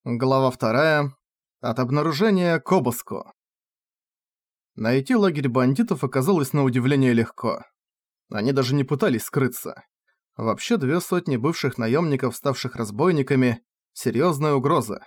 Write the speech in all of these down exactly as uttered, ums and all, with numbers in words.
Глава вторая. От обнаружения к обыску. Найти лагерь бандитов оказалось на удивление легко. Они даже не пытались скрыться. Вообще две сотни бывших наемников, ставших разбойниками, серьезная угроза.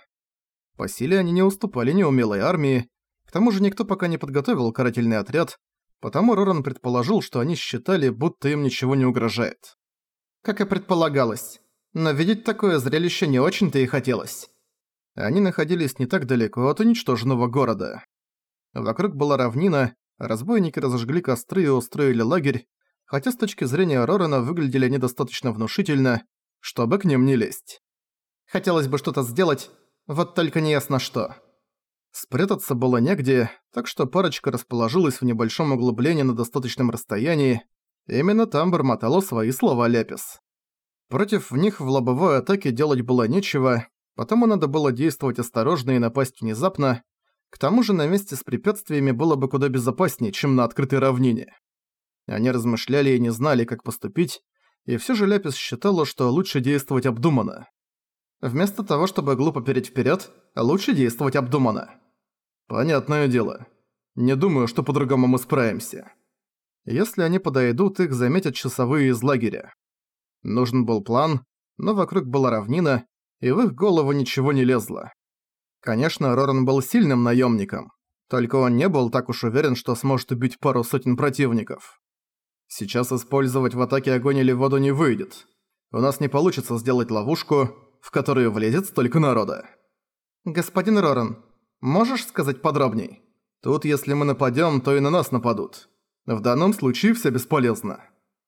По силе они не уступали неумелой армии, к тому же никто пока не подготовил карательный отряд, потому Роран предположил, что они считали, будто им ничего не угрожает. Как и предполагалось, но видеть такое зрелище не очень-то и хотелось. Они находились не так далеко от уничтоженного города. Вокруг была равнина, разбойники разожгли костры и устроили лагерь, хотя с точки зрения Рорана выглядели они достаточно внушительно, чтобы к ним не лезть. Хотелось бы что-то сделать, вот только не ясно что. Спрятаться было негде, так что парочка расположилась в небольшом углублении на достаточном расстоянии, именно там бормотала свои слова Ляпис. Против них в лобовой атаке делать было нечего, потому надо было действовать осторожно и напасть внезапно. К тому же на месте с препятствиями было бы куда безопаснее, чем на открытой равнине. Они размышляли и не знали, как поступить, и всё же Ляпис считала, что лучше действовать обдуманно. Вместо того, чтобы глупо переть вперёд, лучше действовать обдуманно. Понятное дело. Не думаю, что по-другому мы справимся. Если они подойдут, их заметят часовые из лагеря. Нужен был план, но вокруг была равнина, и в их голову ничего не лезло. Конечно, Роран был сильным наемником, только он не был так уж уверен, что сможет убить пару сотен противников. Сейчас использовать в атаке огонь или воду не выйдет. У нас не получится сделать ловушку, в которую влезет столько народа. Господин Роран, можешь сказать подробней? Тут, если мы нападем, то и на нас нападут. В данном случае все бесполезно.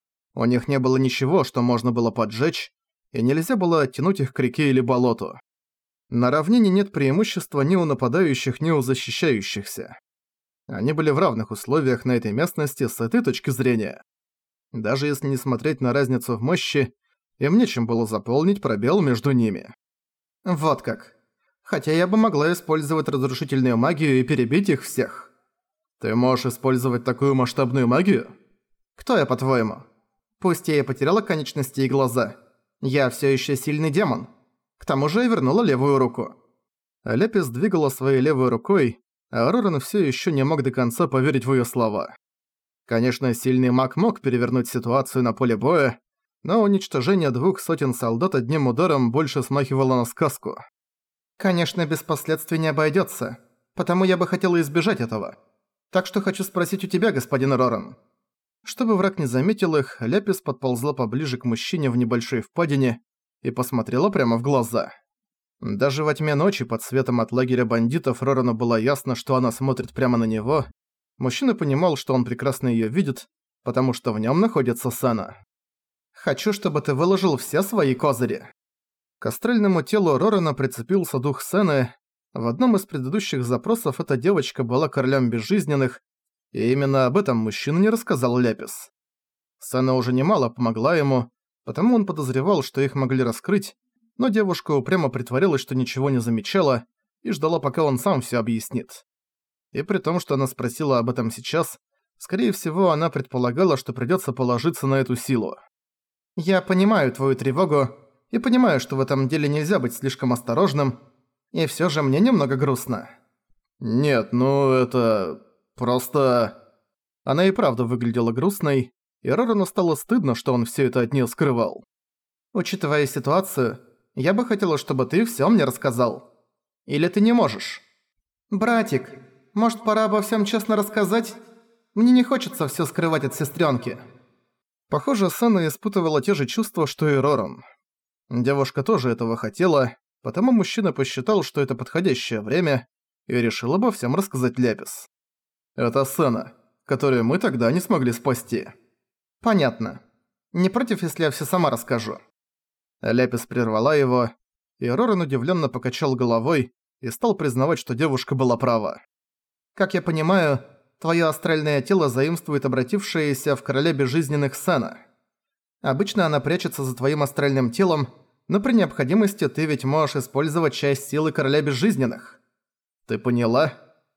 У них не было ничего, что можно было поджечь, и нельзя было оттянуть их к реке или болоту. На равнине нет преимущества ни у нападающих, ни у защищающихся. Они были в равных условиях на этой местности с этой точки зрения. Даже если не смотреть на разницу в мощи, им нечем было заполнить пробел между ними. Вот как. Хотя я бы могла использовать разрушительную магию и перебить их всех. Ты можешь использовать такую масштабную магию? Кто я, по-твоему? Пусть я и потеряла конечности и глаза. Я всё ещё сильный демон. К тому же я вернула левую руку. Ляпис двигала своей левой рукой, а Роран всё ещё не мог до конца поверить в её слова. Конечно, сильный маг мог перевернуть ситуацию на поле боя, но уничтожение двух сотен солдат одним ударом больше смахивало на сказку. Конечно, без последствий не обойдётся, потому я бы хотела избежать этого. Так что хочу спросить у тебя, господин Роран. Чтобы враг не заметил их, Ляпис подползла поближе к мужчине в небольшой впадине и посмотрела прямо в глаза. Даже во тьме ночи под светом от лагеря бандитов Рорану было ясно, что она смотрит прямо на него. Мужчина понимал, что он прекрасно её видит, потому что в нём находится Сена. «Хочу, чтобы ты выложил все свои козыри». К астральному телу Рорана прицепился дух Сены. В одном из предыдущих запросов эта девочка была королем безжизненных, и именно об этом мужчина не рассказал Ляпис. Сена уже немало помогла ему, потому он подозревал, что их могли раскрыть, но девушка упрямо притворилась, что ничего не замечала, и ждала, пока он сам всё объяснит. И при том, что она спросила об этом сейчас, скорее всего, она предполагала, что придётся положиться на эту силу. «Я понимаю твою тревогу, и понимаю, что в этом деле нельзя быть слишком осторожным, и всё же мне немного грустно». «Нет, ну это... просто...» Она и правда выглядела грустной, и Рорану стало стыдно, что он всё это от неё скрывал. «Учитывая ситуацию, я бы хотела, чтобы ты всё мне рассказал. Или ты не можешь?» «Братик, может, пора обо всём честно рассказать? Мне не хочется всё скрывать от сестрёнки». Похоже, Сена испытывала те же чувства, что и Роран. Девушка тоже этого хотела, потому мужчина посчитал, что это подходящее время, и решил обо всём рассказать Ляпис. «Это Сена, которую мы тогда не смогли спасти». «Понятно. Не против, если я всё сама расскажу?» Ляпис прервала его, и Роран удивлённо покачал головой и стал признавать, что девушка была права. «Как я понимаю, твоё астральное тело заимствует обратившаяся в короля безжизненных Сена. Обычно она прячется за твоим астральным телом, но при необходимости ты ведь можешь использовать часть силы короля безжизненных. Ты поняла?»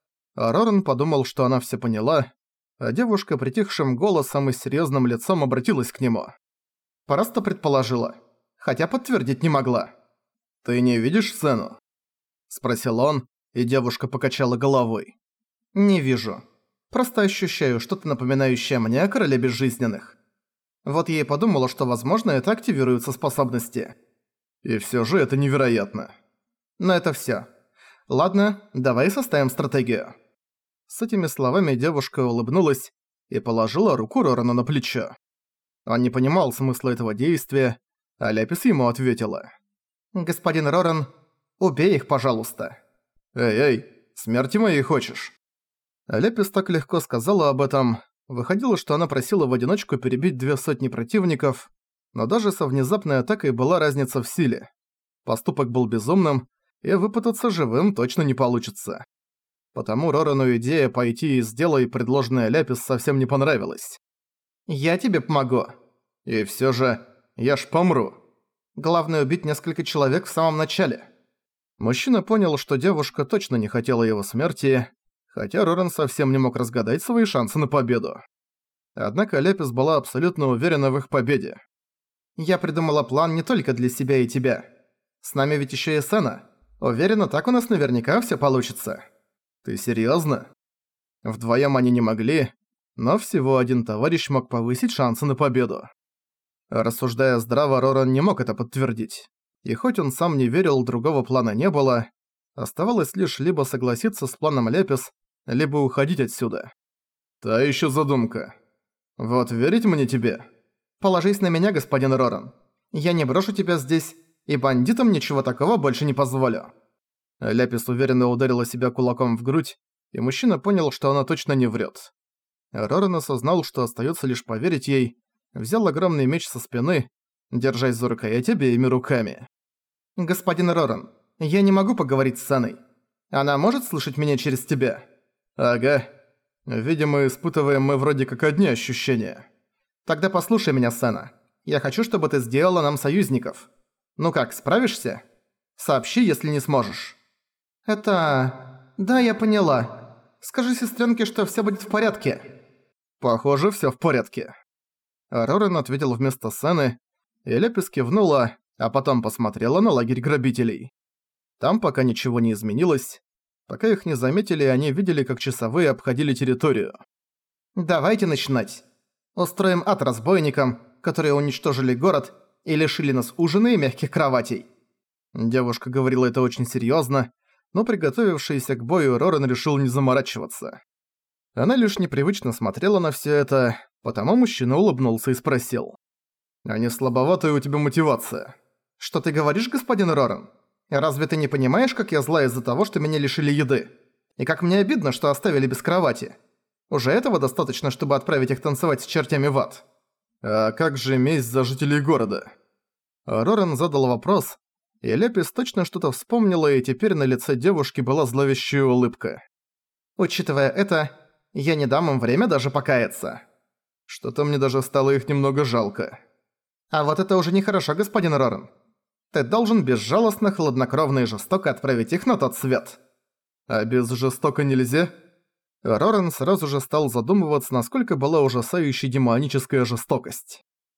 А Роран подумал, что она всё поняла, а девушка притихшим голосом и серьёзным лицом обратилась к нему. «Просто предположила, хотя подтвердить не могла». «Ты не видишь Сену?» спросил он, и девушка покачала головой. «Не вижу. Просто ощущаю что-то напоминающее мне о короле безжизненных. Вот я и подумала, что, возможно, это активируются способности. И всё же это невероятно. Но это всё. Ладно, давай составим стратегию». С этими словами девушка улыбнулась и положила руку Рорану на плечо. Он не понимал смысла этого действия, а Ляпис ему ответила. «Господин Роран, убей их, пожалуйста». «Эй-эй, смерти моей хочешь?» Ляпис так легко сказала об этом. Выходило, что она просила в одиночку перебить две сотни противников, но даже со внезапной атакой была разница в силе. Поступок был безумным, и выпутаться живым точно не получится. Потому Рорану идея пойти и сделай предложенная Ляпис совсем не понравилась. «Я тебе помогу». «И всё же, я ж помру». «Главное убить несколько человек в самом начале». Мужчина понял, что девушка точно не хотела его смерти, хотя Роран совсем не мог разгадать свои шансы на победу. Однако Ляпис была абсолютно уверена в их победе. «Я придумала план не только для себя и тебя. С нами ведь ещё и Сэна. Уверена, так у нас наверняка всё получится». «Ты серьёзно?» Вдвоём они не могли, но всего один товарищ мог повысить шансы на победу. Рассуждая здраво, Роран не мог это подтвердить. И хоть он сам не верил, другого плана не было, оставалось лишь либо согласиться с планом Ляпис, либо уходить отсюда. «Та ещё задумка. Вот верить мне тебе?» «Положись на меня, господин Роран. Я не брошу тебя здесь, и бандитам ничего такого больше не позволю». Ляпис уверенно ударила себя кулаком в грудь, и мужчина понял, что она точно не врет. Роран осознал, что остается лишь поверить ей, взял огромный меч со спины, держась за рукоять обеими руками. «Господин Роран, я не могу поговорить с Сэной. Она может слышать меня через тебя?» «Ага. Видимо, испытываем мы вроде как одни ощущения». «Тогда послушай меня, Сэна. Я хочу, чтобы ты сделала нам союзников. Ну как, справишься? Сообщи, если не сможешь». «Это... да, я поняла. Скажи сестренке, что всё будет в порядке». «Похоже, всё в порядке». Роран ответил вместо Сэны, и Ляпис кивнула, а потом посмотрела на лагерь грабителей. Там пока ничего не изменилось. Пока их не заметили, они видели, как часовые обходили территорию. «Давайте начинать. Устроим ад разбойникам, которые уничтожили город и лишили нас ужина и мягких кроватей». Девушка говорила это очень серьёзно, но приготовившийся к бою Роран решил не заморачиваться. Она лишь непривычно смотрела на всё это, потому мужчина улыбнулся и спросил. «А не слабоватая у тебя мотивация?» «Что ты говоришь, господин Роран? Разве ты не понимаешь, как я зла из-за того, что меня лишили еды? И как мне обидно, что оставили без кровати? Уже этого достаточно, чтобы отправить их танцевать с чертями в ад». «А как же месть за жителей города?» Роран задал вопрос, и Ляпис точно что-то вспомнила, и теперь на лице девушки была зловещая улыбка. «Учитывая это, я не дам им время даже покаяться». Что-то мне даже стало их немного жалко. «А вот это уже нехорошо, господин Роран. Ты должен безжалостно, хладнокровно и жестоко отправить их на тот свет». «А без жестоко нельзя?» Роран сразу же стал задумываться, насколько была ужасающей демоническая жестокость.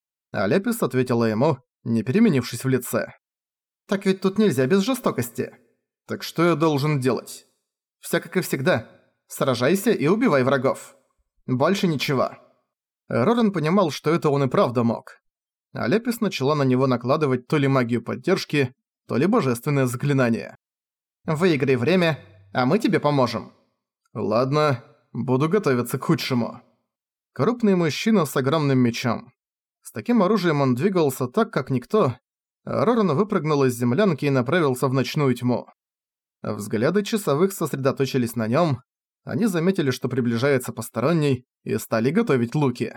А Ляпис ответила ему, не переменившись в лице. «Так ведь тут нельзя без жестокости». «Так что я должен делать?» «Всё как и всегда. Сражайся и убивай врагов. Больше ничего». Роран понимал, что это он и правда мог. А Ляпис начала на него накладывать то ли магию поддержки, то ли божественное заклинание. «Выиграй время, а мы тебе поможем». «Ладно, буду готовиться к худшему». Крупный мужчина с огромным мечом. С таким оружием он двигался так, как никто, а Роран выпрыгнул из землянки и направился в ночную тьму. Взгляды часовых сосредоточились на нём. Они заметили, что приближается посторонний, и стали готовить луки.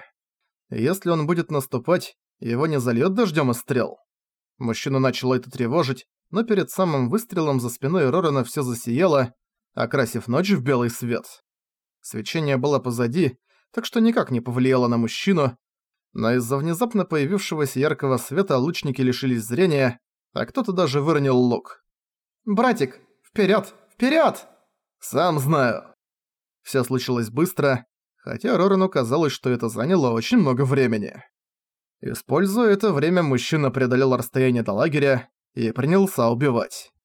Если он будет наступать, его не зальёт дождём из стрел. Мужчину начало это тревожить, но перед самым выстрелом за спиной Рорана всё засияло, окрасив ночь в белый свет. Свечение было позади, так что никак не повлияло на мужчину, но из-за внезапно появившегося яркого света лучники лишились зрения, а кто-то даже выронил лук. «Братик, вперёд, вперёд!» «Сам знаю». Всё случилось быстро, хотя Рорану казалось, что это заняло очень много времени. Используя это время, мужчина преодолел расстояние до лагеря и принялся убивать.